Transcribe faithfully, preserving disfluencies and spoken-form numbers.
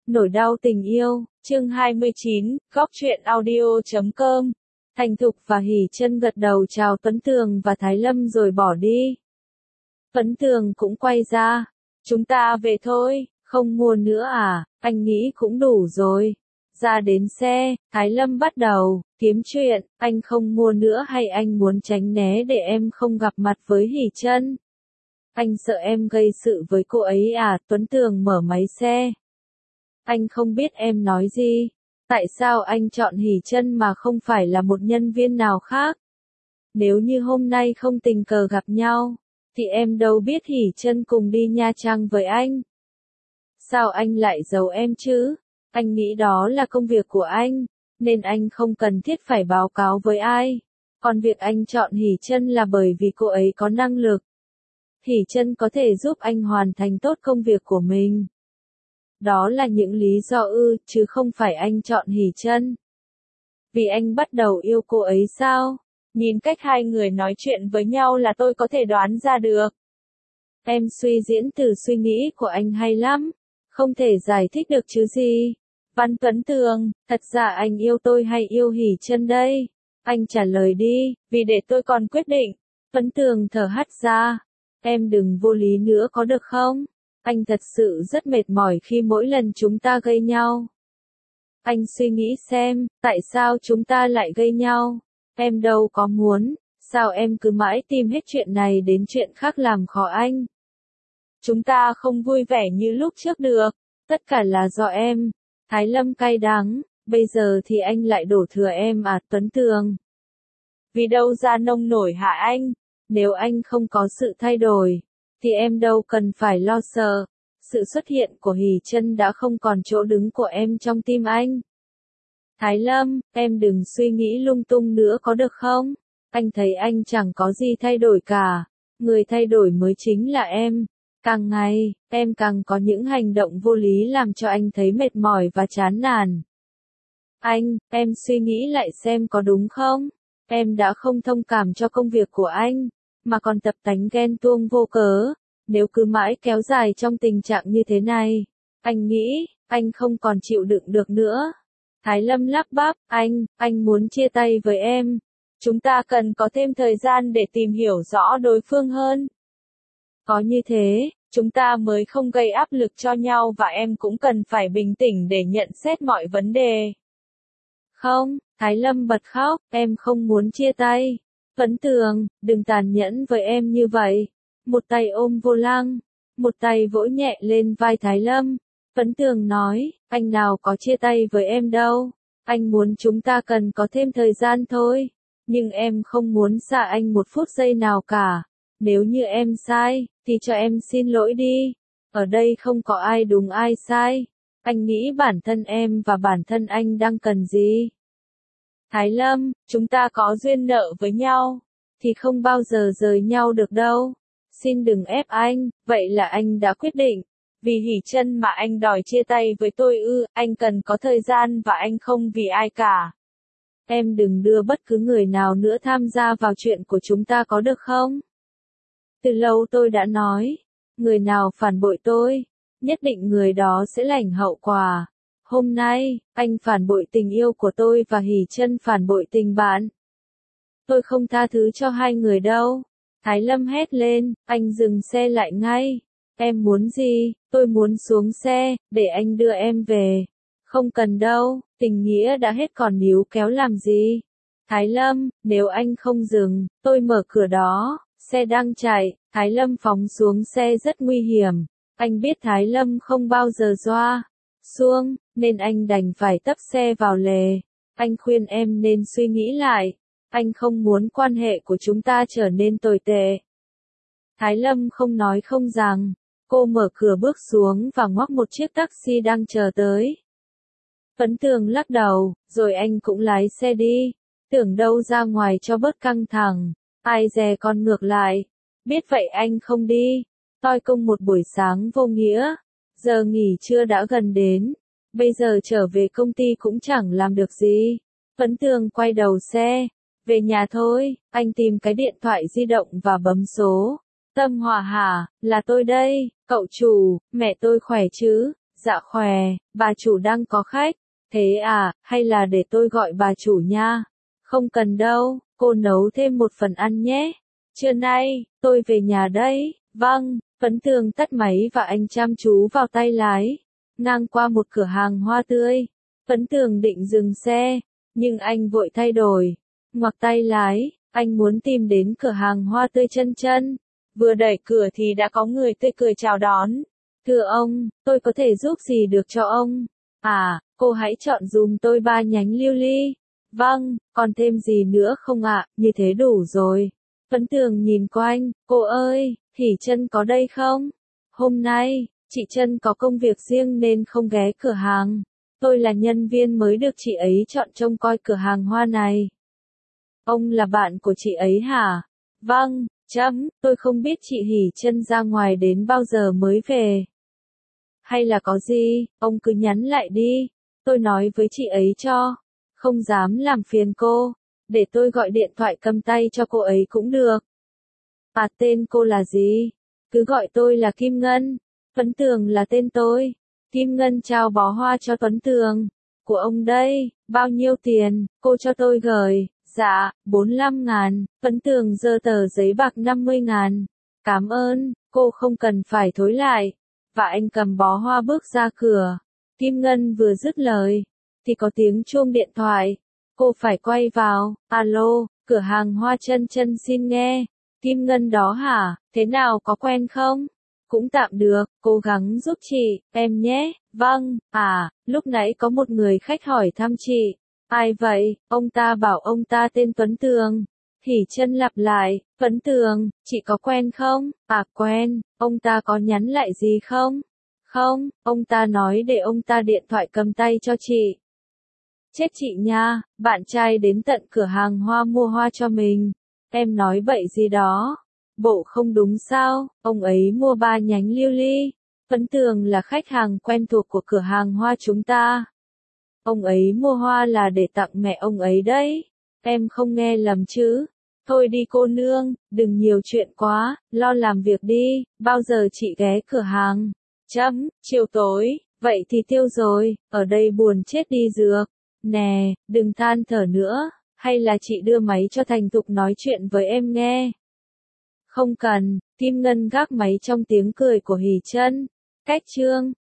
Nỗi đau tình yêu, chương hai mươi chín, góc truyện audio chấm com. Thành Thục và Hỷ Chân gật đầu chào Tuấn Tường và Thái Lâm rồi bỏ đi. Tuấn Tường cũng quay ra. Chúng ta về thôi, không mua nữa à, anh nghĩ cũng đủ rồi. Ra đến xe, Thái Lâm bắt đầu kiếm chuyện, anh không mua nữa hay anh muốn tránh né để em không gặp mặt với Hỷ Chân? Anh sợ em gây sự với cô ấy à? Tuấn Tường mở máy xe. Anh không biết em nói gì. Tại sao anh chọn Hỷ Chân mà không phải là một nhân viên nào khác? Nếu như hôm nay không tình cờ gặp nhau, thì em đâu biết Hỷ Chân cùng đi Nha Trang với anh. Sao anh lại giấu em chứ? Anh nghĩ đó là công việc của anh, nên anh không cần thiết phải báo cáo với ai. Còn việc anh chọn Hỷ Chân là bởi vì cô ấy có năng lực. Hỷ Chân có thể giúp anh hoàn thành tốt công việc của mình. Đó là những lý do ư, chứ không phải anh chọn Hỷ Chân vì anh bắt đầu yêu cô ấy sao? Nhìn cách hai người nói chuyện với nhau là tôi có thể đoán ra được. Em suy diễn từ suy nghĩ của anh hay lắm, không thể giải thích được chứ gì. Văn Tuấn Tường, thật ra anh yêu tôi hay yêu Hỷ Chân đây? Anh trả lời đi, vì để tôi còn quyết định. Tuấn Tường thở hắt ra. Em đừng vô lý nữa có được không? Anh thật sự rất mệt mỏi khi mỗi lần chúng ta gây nhau. Anh suy nghĩ xem, tại sao chúng ta lại gây nhau? Em đâu có muốn, sao em cứ mãi tìm hết chuyện này đến chuyện khác làm khó anh? Chúng ta không vui vẻ như lúc trước được, tất cả là do em. Thái Lâm cay đắng, bây giờ thì anh lại đổ thừa em à? Tuấn Tường. Vì đâu ra nông nổi hả anh? Nếu anh không có sự thay đổi, thì em đâu cần phải lo sợ. Sự xuất hiện của Hỷ Chân đã không còn chỗ đứng của em trong tim anh. Thái Lâm, em đừng suy nghĩ lung tung nữa có được không? Anh thấy anh chẳng có gì thay đổi cả. Người thay đổi mới chính là em. Càng ngày, em càng có những hành động vô lý làm cho anh thấy mệt mỏi và chán nản. Anh, em suy nghĩ lại xem có đúng không? Em đã không thông cảm cho công việc của anh, mà còn tập tánh ghen tuông vô cớ. Nếu cứ mãi kéo dài trong tình trạng như thế này, anh nghĩ, anh không còn chịu đựng được nữa. Thái Lâm lắp bắp, anh, anh muốn chia tay với em. Chúng ta cần có thêm thời gian để tìm hiểu rõ đối phương hơn. Có như thế, chúng ta mới không gây áp lực cho nhau và em cũng cần phải bình tĩnh để nhận xét mọi vấn đề. Không, Thái Lâm bật khóc, em không muốn chia tay. Tuấn Tường, đừng tàn nhẫn với em như vậy. Một tay ôm vô lăng, một tay vỗ nhẹ lên vai Thái Lâm. Tuấn Tường nói, anh nào có chia tay với em đâu. Anh muốn chúng ta cần có thêm thời gian thôi. Nhưng em không muốn xa anh một phút giây nào cả. Nếu như em sai, thì cho em xin lỗi đi. Ở đây không có ai đúng ai sai. Anh nghĩ bản thân em và bản thân anh đang cần gì. Thái Lâm, chúng ta có duyên nợ với nhau, thì không bao giờ rời nhau được đâu. Xin đừng ép anh, vậy là anh đã quyết định. Vì Hỷ Chân mà anh đòi chia tay với tôi ư? Anh cần có thời gian và anh không vì ai cả. Em đừng đưa bất cứ người nào nữa tham gia vào chuyện của chúng ta có được không? Từ lâu tôi đã nói, người nào phản bội tôi, nhất định người đó sẽ lãnh hậu quả. Hôm nay, anh phản bội tình yêu của tôi và Hỷ Chân phản bội tình bạn. Tôi không tha thứ cho hai người đâu. Thái Lâm hét lên, anh dừng xe lại ngay. Em muốn gì? Tôi muốn xuống xe, để anh đưa em về. Không cần đâu, tình nghĩa đã hết còn níu kéo làm gì. Thái Lâm, nếu anh không dừng, tôi mở cửa đó. Xe đang chạy, Thái Lâm phóng xuống xe rất nguy hiểm. Anh biết Thái Lâm không bao giờ doa xuông, nên anh đành phải tấp xe vào lề. Anh khuyên em nên suy nghĩ lại. Anh không muốn quan hệ của chúng ta trở nên tồi tệ. Thái Lâm không nói không rằng. Cô mở cửa bước xuống và ngoắc một chiếc taxi đang chờ tới. Tuấn Tường lắc đầu, rồi anh cũng lái xe đi. Tưởng đâu ra ngoài cho bớt căng thẳng. Ai dè con ngược lại. Biết vậy anh không đi. Toi công một buổi sáng vô nghĩa. Giờ nghỉ trưa đã gần đến. Bây giờ trở về công ty cũng chẳng làm được gì. Tuấn Tường quay đầu xe. Về nhà thôi, anh tìm cái điện thoại di động và bấm số. Tâm Hòa hả, là tôi đây, cậu chủ, mẹ tôi khỏe chứ? Dạ khỏe, bà chủ đang có khách. Thế à, hay là để tôi gọi bà chủ nha? Không cần đâu, cô nấu thêm một phần ăn nhé. Trưa nay, tôi về nhà đây. Vâng, Vấn Tường tắt máy và anh chăm chú vào tay lái. Ngang qua một cửa hàng hoa tươi. Vấn Tường định dừng xe, nhưng anh vội thay đổi. Ngoặc tay lái, anh muốn tìm đến cửa hàng hoa tươi Chân Chân. Vừa đẩy cửa thì đã có người tươi cười chào đón. Thưa ông, tôi có thể giúp gì được cho ông? À, cô hãy chọn dùm tôi ba nhánh lưu ly. Vâng, còn thêm gì nữa không ạ? Như thế đủ rồi. Vấn Tường nhìn quanh, cô ơi, Hỷ Chân có đây không? Hôm nay, chị Chân có công việc riêng nên không ghé cửa hàng. Tôi là nhân viên mới được chị ấy chọn trông coi cửa hàng hoa này. Ông là bạn của chị ấy hả? Vâng, chấm, tôi không biết chị Hỷ Chân ra ngoài đến bao giờ mới về. Hay là có gì, ông cứ nhắn lại đi. Tôi nói với chị ấy cho. Không dám làm phiền cô. Để tôi gọi điện thoại cầm tay cho cô ấy cũng được. À, tên cô là gì? Cứ gọi tôi là Kim Ngân. Tuấn Tường là tên tôi. Kim Ngân trao bó hoa cho Tuấn Tường. Của ông đây, bao nhiêu tiền, cô cho tôi gửi. Dạ, bốn mươi lăm ngàn. Tuấn Tường giơ tờ giấy bạc năm mươi ngàn. Cảm ơn, cô không cần phải thối lại. Và anh cầm bó hoa bước ra cửa. Kim Ngân vừa dứt lời, thì có tiếng chuông điện thoại. Cô phải quay vào. Alo, cửa hàng hoa Chân Chân xin nghe. Kim Ngân đó hả, thế nào có quen không? Cũng tạm được, cố gắng giúp chị, em nhé. Vâng, à, lúc nãy có một người khách hỏi thăm chị. Ai vậy? Ông ta bảo ông ta tên Tuấn Tường. Hỷ Chân lặp lại, Tuấn Tường, chị có quen không? À quen, ông ta có nhắn lại gì không? Không, ông ta nói để ông ta điện thoại cầm tay cho chị. Chết chị nha, bạn trai đến tận cửa hàng hoa mua hoa cho mình. Em nói bậy gì đó. Bộ không đúng sao, ông ấy mua ba nhánh lưu ly. Tuấn Tường là khách hàng quen thuộc của cửa hàng hoa chúng ta. Ông ấy mua hoa là để tặng mẹ ông ấy đấy. Em không nghe lầm chứ. Thôi đi cô nương, đừng nhiều chuyện quá, lo làm việc đi, bao giờ chị ghé cửa hàng? Chấm, chiều tối, vậy thì tiêu rồi, ở đây buồn chết đi dược. Nè, đừng than thở nữa, hay là chị đưa máy cho Thành Thục nói chuyện với em nghe. Không cần, Kim Ngân gác máy trong tiếng cười của Hỷ Chân. Cách chương